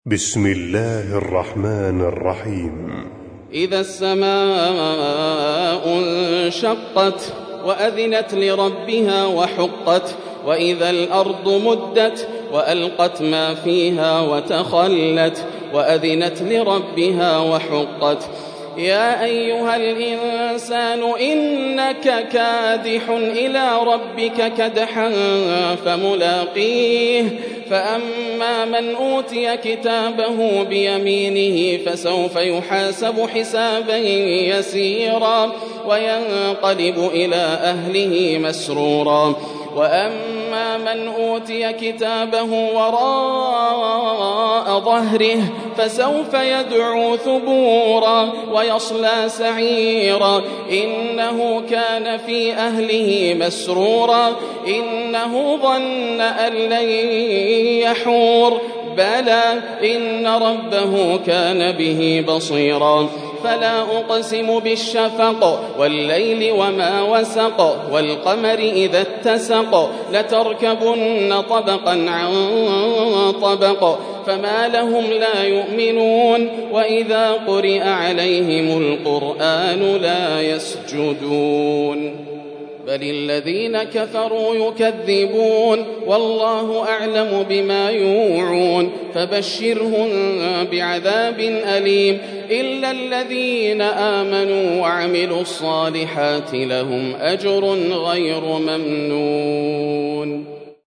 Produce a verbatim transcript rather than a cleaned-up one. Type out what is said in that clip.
بسم الله الرحمن الرحيم. إذا السماء انشقت وأذنت لربها وحقت وإذا الأرض مدت وألقت ما فيها وتخلت وأذنت لربها وحقت. يا أيها الإنسان إنك كادح إلى ربك كدحا فملاقيه فأما من أوتي كتابه بيمينه فسوف يحاسب حسابا يسيرا وينقلب إلى أهله مسرورا وأما من أوتي كتابه وراء ظهره فسوف يدعو ثبورا ويصلى سعيرا إنه كان في أهله مسرورا إنه ظن أن لن يحور بلى إن ربه كان به بصيرا. فلا أقسم بالشفق والليل وما وسق والقمر إذا اتسق لتركبن طبقا عن طبق فما لهم لا يؤمنون وإذا قرئ عليهم القرآن لا يسجدون بل الذين كفروا يكذبون والله أعلم بما يوعون فبشرهم بعذاب أليم إلا الذين آمنوا وعملوا الصالحات لهم أجر غير ممنون.